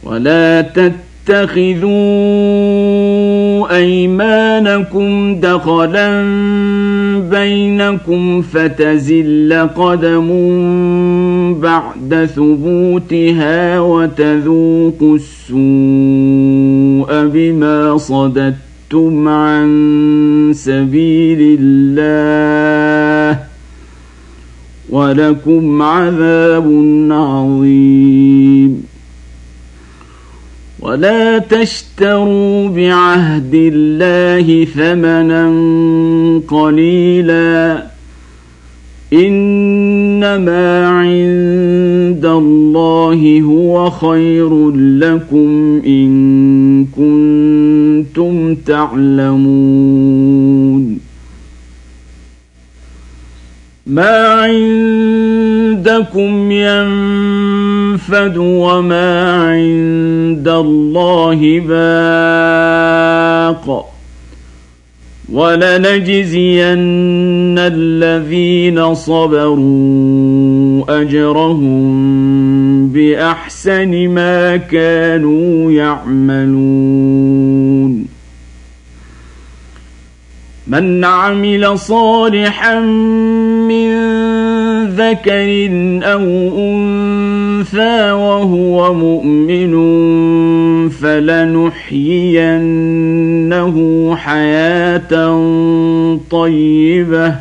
ولا تتخذوا أيمانكم دخلا بينكم فتزل قدم بعد ثبوتها وتذوقوا السوء بما صددتم عن سبيل الله ولكم عذاب عظيم. ولا تشتروا بعهد الله ثمنا قليلا إنما عند الله هو خير لكم إن كنتم تعلمون. ما عندكم ينفد وما عند الله باق ولنجزين الذين صبروا أجرهم بأحسن ما كانوا يعملون. من عمل صالحا من ذكر أو أنثى وهو مؤمن فلنحيينه حياة طيبة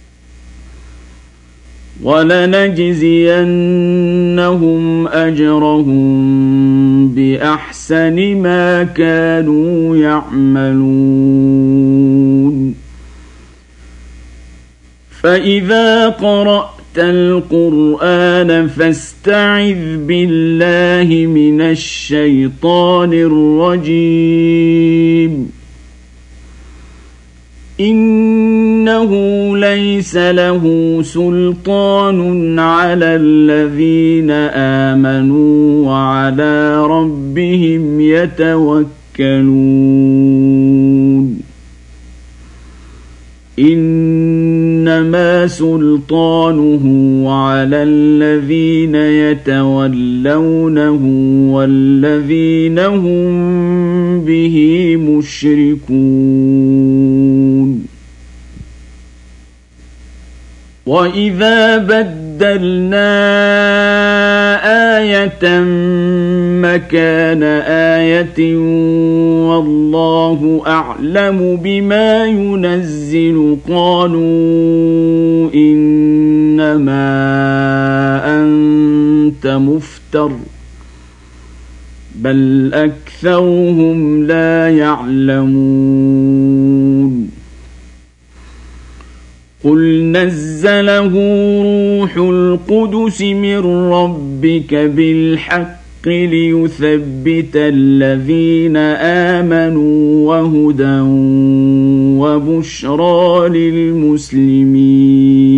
ولنجزينهم أجرهم بأحسن ما كانوا يعملون. فإذا قرأت القرآن فاستعذ بالله من الشيطان الرجيم. إنه ليس له سلطان على الذين آمنوا وعلى ربهم يتوكلون. إنما سلطانه على الذين يتولونه والذين هم به مشركون. وإذا بدلنا آية مكان آية والله أعلم بما ينزل قالوا إنما أنت مفتر بل أكثرهم لا يعلمون. قل نزله روح القدس من ربك بالحق ليثبت الذين آمنوا وهدى وبشرى للمسلمين.